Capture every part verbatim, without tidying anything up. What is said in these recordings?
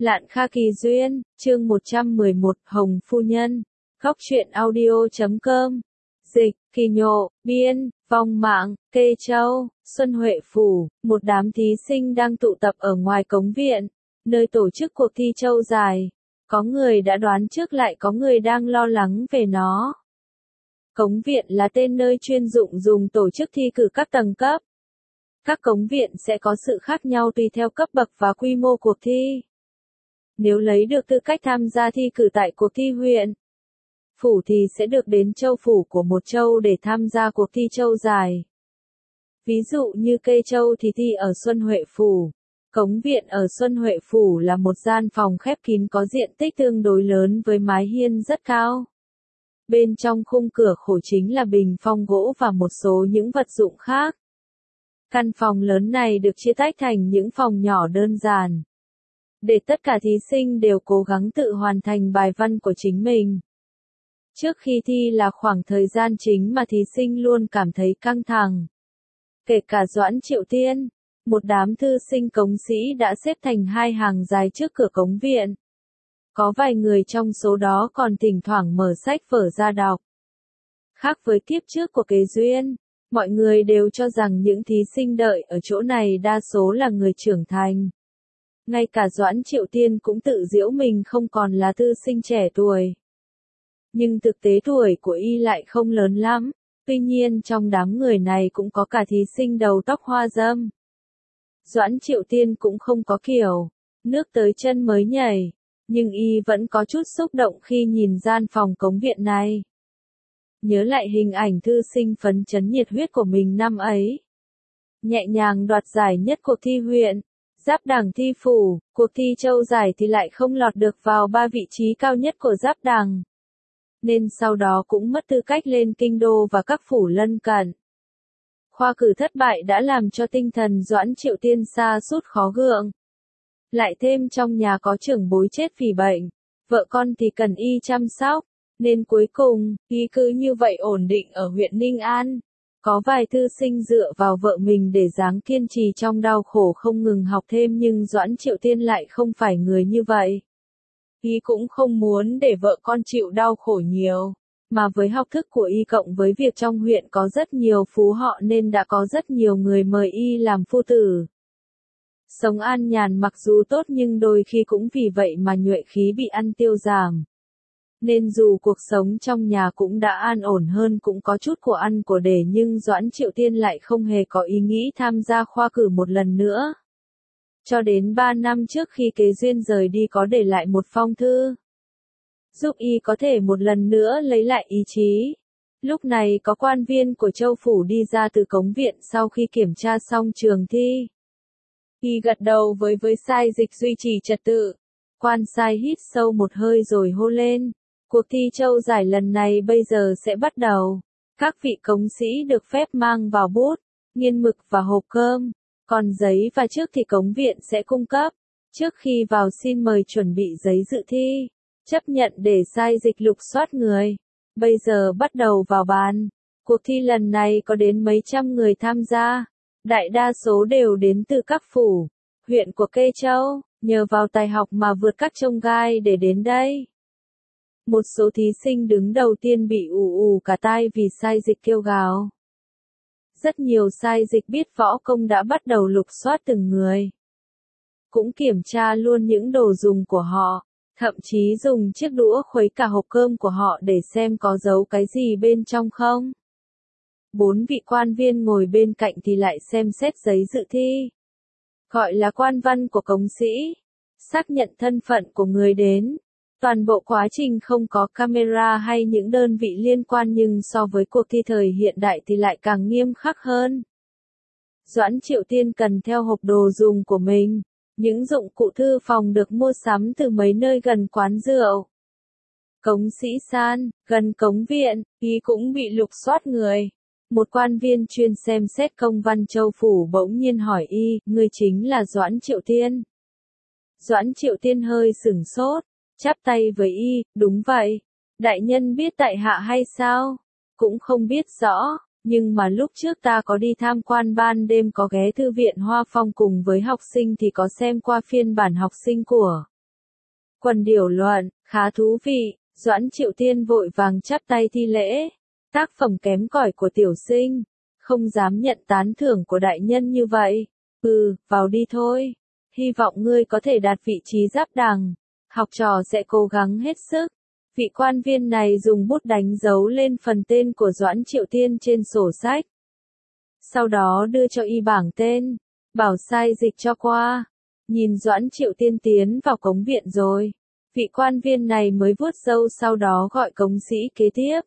Lạn Kha Kỳ Duyên, chương một trăm mười một, Hồng Phu Nhân, góc truyện audio chấm com, dịch, Kỳ Nhộ, biên, vong mạng, Kê Châu, Xuân Huệ Phủ, một đám thí sinh đang tụ tập ở ngoài cống viện, nơi tổ chức cuộc thi châu dài. Có người đã đoán trước, lại có người đang lo lắng về nó. Cống viện là tên nơi chuyên dụng dùng tổ chức thi cử các tầng cấp. Các cống viện sẽ có sự khác nhau tùy theo cấp bậc và quy mô cuộc thi. Nếu lấy được tư cách tham gia thi cử tại cuộc thi huyện, phủ thì sẽ được đến châu phủ của một châu để tham gia cuộc thi châu dài. Ví dụ như Kê Châu thì thi ở Xuân Huệ Phủ. Cống viện ở Xuân Huệ Phủ là một gian phòng khép kín có diện tích tương đối lớn với mái hiên rất cao. Bên trong khung cửa khổ chính là bình phong gỗ và một số những vật dụng khác. Căn phòng lớn này được chia tách thành những phòng nhỏ đơn giản, để tất cả thí sinh đều cố gắng tự hoàn thành bài văn của chính mình. Trước khi thi là khoảng thời gian chính mà thí sinh luôn cảm thấy căng thẳng. Kể cả Doãn Triệu Tiên, một đám thư sinh cống sĩ đã xếp thành hai hàng dài trước cửa cống viện. Có vài người trong số đó còn thỉnh thoảng mở sách vở ra đọc. Khác với kiếp trước của Kế Duyên, mọi người đều cho rằng những thí sinh đợi ở chỗ này đa số là người trưởng thành. Ngay cả Doãn Triệu Tiên cũng tự giễu mình không còn là thư sinh trẻ tuổi. Nhưng thực tế tuổi của y lại không lớn lắm, tuy nhiên trong đám người này cũng có cả thí sinh đầu tóc hoa râm. Doãn Triệu Tiên cũng không có kiểu nước tới chân mới nhảy, nhưng y vẫn có chút xúc động khi nhìn gian phòng cống viện này. Nhớ lại hình ảnh thư sinh phấn chấn nhiệt huyết của mình năm ấy. Nhẹ nhàng đoạt giải nhất cuộc thi huyện, giáp đẳng thi phủ, cuộc thi châu giải thì lại không lọt được vào ba vị trí cao nhất của giáp đẳng. Nên sau đó cũng mất tư cách lên kinh đô và các phủ lân cận. Khoa cử thất bại đã làm cho tinh thần Doãn Triệu Tiên sa sút khó gượng. Lại thêm trong nhà có trưởng bối chết vì bệnh, vợ con thì cần y chăm sóc, nên cuối cùng, y cứ như vậy ổn định ở huyện Ninh An. Có vài thư sinh dựa vào vợ mình để ráng kiên trì trong đau khổ không ngừng học thêm, nhưng Doãn Triệu Tiên lại không phải người như vậy. Y cũng không muốn để vợ con chịu đau khổ nhiều, mà với học thức của y cộng với việc trong huyện có rất nhiều phú họ nên đã có rất nhiều người mời y làm phu tử. Sống an nhàn mặc dù tốt nhưng đôi khi cũng vì vậy mà nhuệ khí bị ăn tiêu giảm. Nên dù cuộc sống trong nhà cũng đã an ổn hơn, cũng có chút của ăn của để, nhưng Doãn Triệu Tiên lại không hề có ý nghĩ tham gia khoa cử một lần nữa. Cho đến ba năm trước khi Kế Duyên rời đi có để lại một phong thư, giúp y có thể một lần nữa lấy lại ý chí. Lúc này có quan viên của châu phủ đi ra từ cống viện sau khi kiểm tra xong trường thi. Y gật đầu với với sai dịch duy trì trật tự. Quan sai hít sâu một hơi rồi hô lên. Cuộc thi châu giải lần này bây giờ sẽ bắt đầu. Các vị cống sĩ được phép mang vào bút, nghiên mực và hộp cơm. Còn giấy và trước thì cống viện sẽ cung cấp. Trước khi vào xin mời chuẩn bị giấy dự thi. Chấp nhận để sai dịch lục soát người. Bây giờ bắt đầu vào bàn. Cuộc thi lần này có đến mấy trăm người tham gia. Đại đa số đều đến từ các phủ, huyện của Kê Châu, nhờ vào tài học mà vượt các chông gai để đến đây. Một số thí sinh đứng đầu tiên bị ù ù cả tai vì sai dịch kêu gào. Rất nhiều sai dịch biết võ công đã bắt đầu lục soát từng người. Cũng kiểm tra luôn những đồ dùng của họ, thậm chí dùng chiếc đũa khuấy cả hộp cơm của họ để xem có giấu cái gì bên trong không. Bốn vị quan viên ngồi bên cạnh thì lại xem xét giấy dự thi. Gọi là quan văn của cống sĩ. Xác nhận thân phận của người đến. Toàn bộ quá trình không có camera hay những đơn vị liên quan, nhưng so với cuộc thi thời hiện đại thì lại càng nghiêm khắc hơn. Doãn Triệu Tiên cần theo hộp đồ dùng của mình. Những dụng cụ thư phòng được mua sắm từ mấy nơi gần quán rượu. Cống sĩ san, gần cống viện, y cũng bị lục soát người. Một quan viên chuyên xem xét công văn châu phủ bỗng nhiên hỏi y, ngươi chính là Doãn Triệu Tiên. Doãn Triệu Tiên hơi sửng sốt, chắp tay với y, đúng vậy. Đại nhân biết tại hạ hay sao? Cũng không biết rõ, nhưng mà lúc trước ta có đi tham quan ban đêm, có ghé thư viện Hoa Phong cùng với học sinh thì có xem qua phiên bản học sinh của Quần điểu luận, khá thú vị, Doãn Triệu Tiên vội vàng chắp tay thi lễ. Tác phẩm kém cỏi của tiểu sinh, không dám nhận tán thưởng của đại nhân như vậy. Ừ, vào đi thôi. Hy vọng ngươi có thể đạt vị trí giáp đằng. Học trò sẽ cố gắng hết sức. Vị quan viên này dùng bút đánh dấu lên phần tên của Doãn Triệu Tiên trên sổ sách. Sau đó đưa cho y bảng tên, bảo sai dịch cho qua. Nhìn Doãn Triệu Tiên tiến vào cống viện rồi. Vị quan viên này mới vuốt râu sau đó gọi cống sĩ kế tiếp.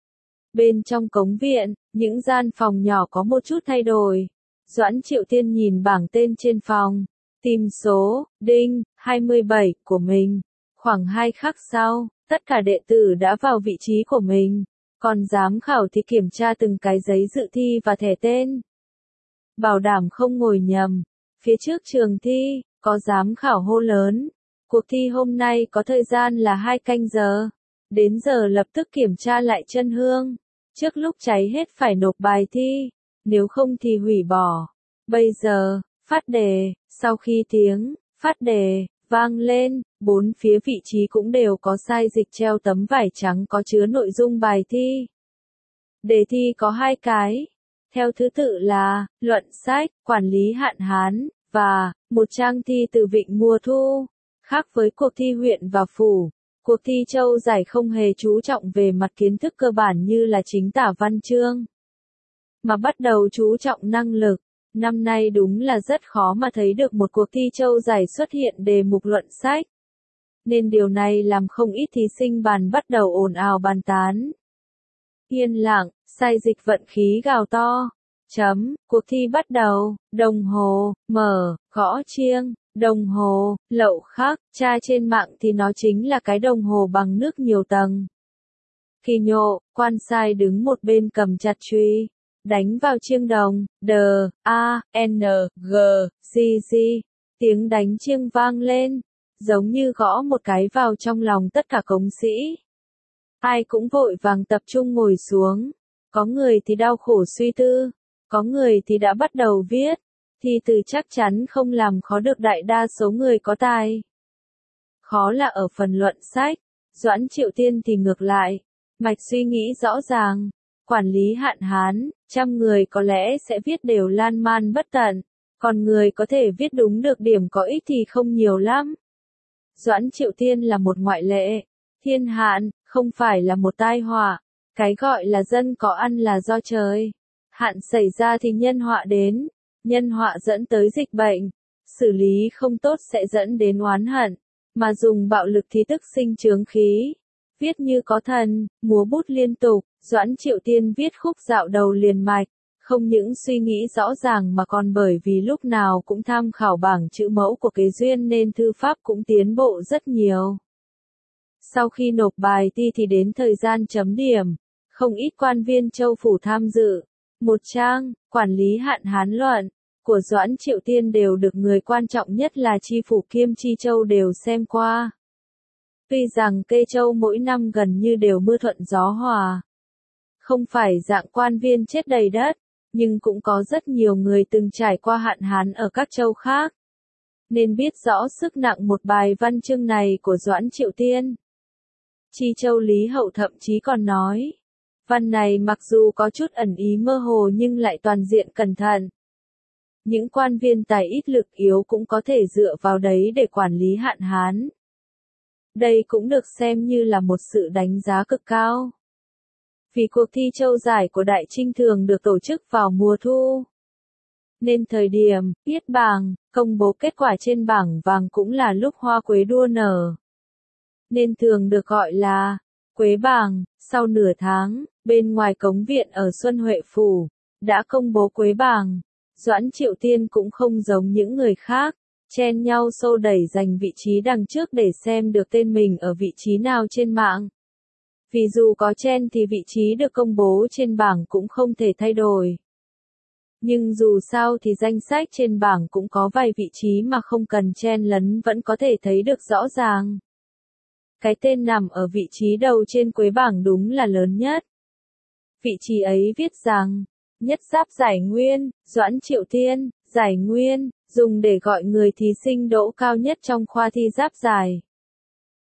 Bên trong cống viện, những gian phòng nhỏ có một chút thay đổi. Doãn Triệu Tiên nhìn bảng tên trên phòng, tìm số, đinh, hai mươi bảy của mình. Khoảng hai khắc sau, tất cả đệ tử đã vào vị trí của mình. Còn giám khảo thì kiểm tra từng cái giấy dự thi và thẻ tên. Bảo đảm không ngồi nhầm. Phía trước trường thi, có giám khảo hô lớn. Cuộc thi hôm nay có thời gian là hai canh giờ. Đến giờ lập tức kiểm tra lại chân hương. Trước lúc cháy hết phải nộp bài thi. Nếu không thì hủy bỏ. Bây giờ, phát đề. Sau khi tiếng, phát đề, vang lên, bốn phía vị trí cũng đều có sai dịch treo tấm vải trắng có chứa nội dung bài thi. Đề thi có hai cái. Theo thứ tự là, luận sách, quản lý hạn hán, và, một trang thi từ vịnh mùa thu. Khác với cuộc thi huyện và phủ, cuộc thi châu giải không hề chú trọng về mặt kiến thức cơ bản như là chính tả văn chương, mà bắt đầu chú trọng năng lực. Năm nay đúng là rất khó mà thấy được một cuộc thi châu giải xuất hiện đề mục luận sách. Nên điều này làm không ít thí sinh bàn bắt đầu ồn ào bàn tán. Yên lặng, sai dịch vận khí gào to. Chấm, cuộc thi bắt đầu, đồng hồ, mở, gõ chiêng, đồng hồ, lậu khắc, tra trên mạng thì nó chính là cái đồng hồ bằng nước nhiều tầng. Kỳ nhộ, quan sai đứng một bên cầm chặt chùy, đánh vào chiêng đồng, đờ, a, n, g, g, g, tiếng đánh chiêng vang lên, giống như gõ một cái vào trong lòng tất cả cống sĩ. Ai cũng vội vàng tập trung ngồi xuống, có người thì đau khổ suy tư, có người thì đã bắt đầu viết, thi từ chắc chắn không làm khó được đại đa số người có tài. Khó là ở phần luận sách, Doãn Triệu Tiên thì ngược lại, mạch suy nghĩ rõ ràng, quản lý hạn hán, trăm người có lẽ sẽ viết đều lan man bất tận, còn người có thể viết đúng được điểm có ích thì không nhiều lắm. Doãn Triệu Tiên là một ngoại lệ, thiên hạn, không phải là một tai họa, cái gọi là dân có ăn là do trời. Hạn xảy ra thì nhân họa đến, nhân họa dẫn tới dịch bệnh, xử lý không tốt sẽ dẫn đến oán hận, mà dùng bạo lực thì tức sinh chướng khí. Viết như có thần, múa bút liên tục, Doãn Triệu Tiên viết khúc dạo đầu liền mạch, không những suy nghĩ rõ ràng mà còn bởi vì lúc nào cũng tham khảo bảng chữ mẫu của Kế Duyên nên thư pháp cũng tiến bộ rất nhiều. Sau khi nộp bài thi thì đến thời gian chấm điểm, không ít quan viên châu phủ tham dự. Một trang, quản lý hạn hán luận, của Doãn Triệu Tiên đều được người quan trọng nhất là tri phủ kiêm tri châu đều xem qua. Tuy rằng Kê Châu mỗi năm gần như đều mưa thuận gió hòa, không phải dạng quan viên chết đầy đất, nhưng cũng có rất nhiều người từng trải qua hạn hán ở các châu khác, nên biết rõ sức nặng một bài văn chương này của Doãn Triệu Tiên. Tri Châu Lý Hậu thậm chí còn nói, văn này mặc dù có chút ẩn ý mơ hồ nhưng lại toàn diện cẩn thận. Những quan viên tài ít lực yếu cũng có thể dựa vào đấy để quản lý hạn hán. Đây cũng được xem như là một sự đánh giá cực cao. Vì cuộc thi châu giải của Đại Trinh thường được tổ chức vào mùa thu, nên thời điểm viết bảng, công bố kết quả trên bảng vàng cũng là lúc hoa quế đua nở, nên thường được gọi là quế bảng. Sau nửa tháng, bên ngoài cống viện ở Xuân Huệ Phủ, đã công bố quế bảng. Doãn Triệu Tiên cũng không giống những người khác, chen nhau xô đẩy giành vị trí đằng trước để xem được tên mình ở vị trí nào trên mạng. Vì dù có chen thì vị trí được công bố trên bảng cũng không thể thay đổi. Nhưng dù sao thì danh sách trên bảng cũng có vài vị trí mà không cần chen lấn vẫn có thể thấy được rõ ràng. Cái tên nằm ở vị trí đầu trên quế bảng đúng là lớn nhất. Vị trí ấy viết rằng, nhất giáp giải nguyên, Doãn Triệu Tiên, giải nguyên, dùng để gọi người thí sinh đỗ cao nhất trong khoa thi giáp giải.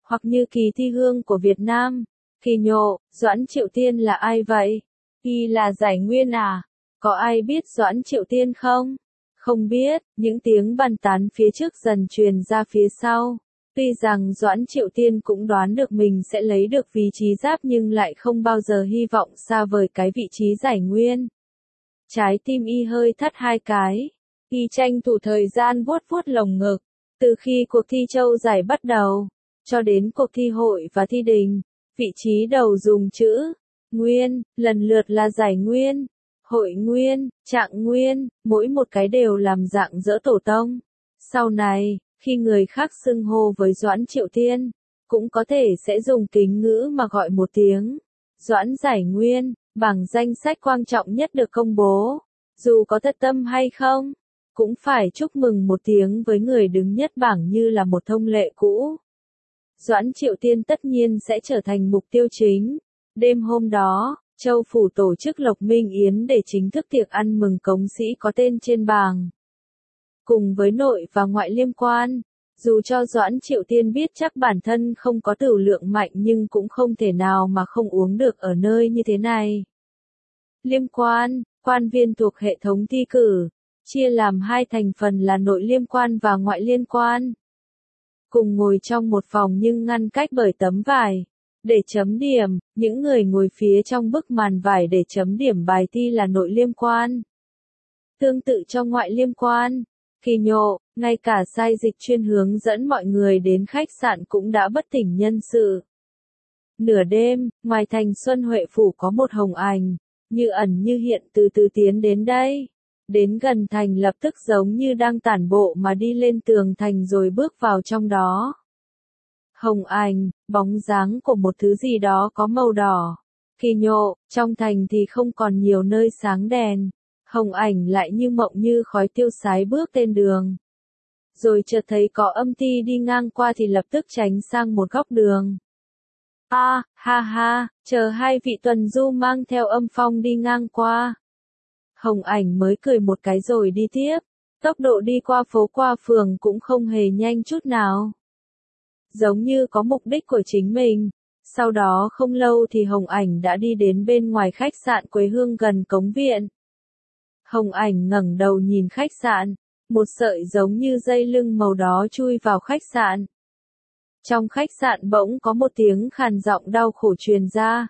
Hoặc như Kỳ Thi Hương của Việt Nam. Kỳ nhộ, Doãn Triệu Tiên là ai vậy? Y là Giải Nguyên à? Có ai biết Doãn Triệu Tiên không? Không biết, những tiếng bàn tán phía trước dần truyền ra phía sau. Tuy rằng Doãn Triệu Tiên cũng đoán được mình sẽ lấy được vị trí giáp nhưng lại không bao giờ hy vọng xa vời cái vị trí Giải Nguyên. Trái tim y hơi thắt hai cái. Y tranh thủ thời gian vuốt vuốt lồng ngực. Từ khi cuộc thi châu giải bắt đầu, cho đến cuộc thi hội và thi đình, vị trí đầu dùng chữ Nguyên, lần lượt là Giải Nguyên, Hội Nguyên, Trạng Nguyên, mỗi một cái đều làm dạng dỡ tổ tông. Sau này, khi người khác xưng hô với Doãn Triệu Tiên, cũng có thể sẽ dùng kính ngữ mà gọi một tiếng. Doãn Giải Nguyên, bảng danh sách quan trọng nhất được công bố. Dù có thật tâm hay không, cũng phải chúc mừng một tiếng với người đứng nhất bảng như là một thông lệ cũ. Doãn Triệu Tiên tất nhiên sẽ trở thành mục tiêu chính. Đêm hôm đó, Châu Phủ tổ chức Lộc Minh Yến để chính thức tiệc ăn mừng cống sĩ có tên trên bảng. Cùng với nội và ngoại liêm quan, dù cho Doãn Triệu Tiên biết chắc bản thân không có tửu lượng mạnh nhưng cũng không thể nào mà không uống được ở nơi như thế này. Liêm quan, quan viên thuộc hệ thống thi cử, chia làm hai thành phần là nội liêm quan và ngoại liên quan. Cùng ngồi trong một phòng nhưng ngăn cách bởi tấm vải. Để chấm điểm, những người ngồi phía trong bức màn vải để chấm điểm bài thi là nội liêm quan. Tương tự cho ngoại liêm quan, Kỳ nhộ, ngay cả sai dịch chuyên hướng dẫn mọi người đến khách sạn cũng đã bất tỉnh nhân sự. Nửa đêm, ngoài thành Xuân Huệ Phủ có một hồng ảnh, như ẩn như hiện từ từ tiến đến đây. Đến gần thành lập tức giống như đang tản bộ mà đi lên tường thành rồi bước vào trong đó. Hồng ảnh, bóng dáng của một thứ gì đó có màu đỏ. Kỳ nhộ, trong thành thì không còn nhiều nơi sáng đèn. Hồng ảnh lại như mộng như khói tiêu sái bước trên đường. Rồi chợt thấy có âm ty đi ngang qua thì lập tức tránh sang một góc đường. A, à, ha ha, chờ hai vị tuần du mang theo âm phong đi ngang qua. Hồng ảnh mới cười một cái rồi đi tiếp. Tốc độ đi qua phố qua phường cũng không hề nhanh chút nào. Giống như có mục đích của chính mình. Sau đó không lâu thì Hồng ảnh đã đi đến bên ngoài khách sạn quê hương gần cống viện. Hồng ảnh ngẩng đầu nhìn khách sạn. Một sợi giống như dây lưng màu đó chui vào khách sạn. Trong khách sạn bỗng có một tiếng khàn giọng đau khổ truyền ra.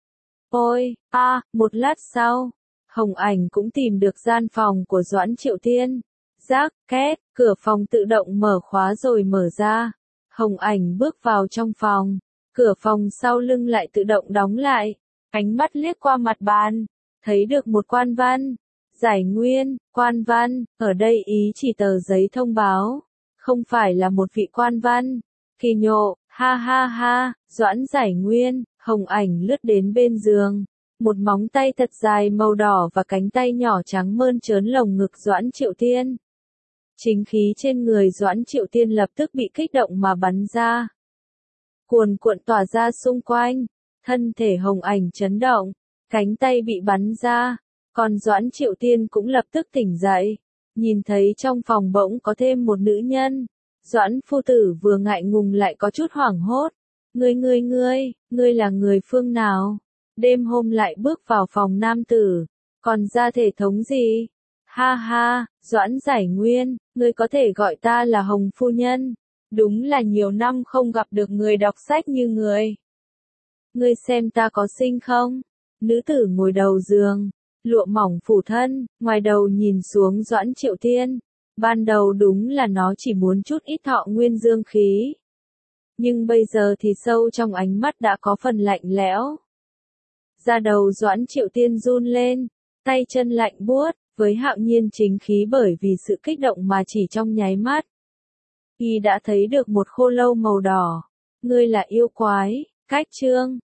Ôi, a, à, một lát sau, Hồng ảnh cũng tìm được gian phòng của Doãn Triệu Tiên. Rác, két, cửa phòng tự động mở khóa rồi mở ra. Hồng ảnh bước vào trong phòng. Cửa phòng sau lưng lại tự động đóng lại. Ánh mắt liếc qua mặt bàn. Thấy được một quan văn. Giải Nguyên, quan văn, ở đây ý chỉ tờ giấy thông báo. Không phải là một vị quan văn. Kỳ nhộ, ha ha ha, Doãn Giải Nguyên, Hồng ảnh lướt đến bên giường. Một móng tay thật dài màu đỏ và cánh tay nhỏ trắng mơn trớn lồng ngực Doãn Triệu Tiên. Chính khí trên người Doãn Triệu Tiên lập tức bị kích động mà bắn ra. Cuồn cuộn tỏa ra xung quanh, thân thể Hồng ảnh chấn động, cánh tay bị bắn ra, còn Doãn Triệu Tiên cũng lập tức tỉnh dậy, nhìn thấy trong phòng bỗng có thêm một nữ nhân. Doãn phu tử vừa ngại ngùng lại có chút hoảng hốt. Ngươi ngươi ngươi, ngươi là người phương nào? Đêm hôm lại bước vào phòng nam tử, còn ra thể thống gì? Ha ha, Doãn Giải Nguyên, ngươi có thể gọi ta là Hồng phu nhân. Đúng là nhiều năm không gặp được người đọc sách như người. Ngươi xem ta có xinh không? Nữ tử ngồi đầu giường, lụa mỏng phủ thân, ngoài đầu nhìn xuống Doãn Triệu Tiên. Ban đầu đúng là nó chỉ muốn chút ít thọ nguyên dương khí. Nhưng bây giờ thì sâu trong ánh mắt đã có phần lạnh lẽo. Da đầu Doãn Triệu Tiên run lên, tay chân lạnh buốt, với hạo nhiên chính khí bởi vì sự kích động mà chỉ trong nháy mắt. Y đã thấy được một khô lâu màu đỏ. Ngươi là yêu quái, cách chương.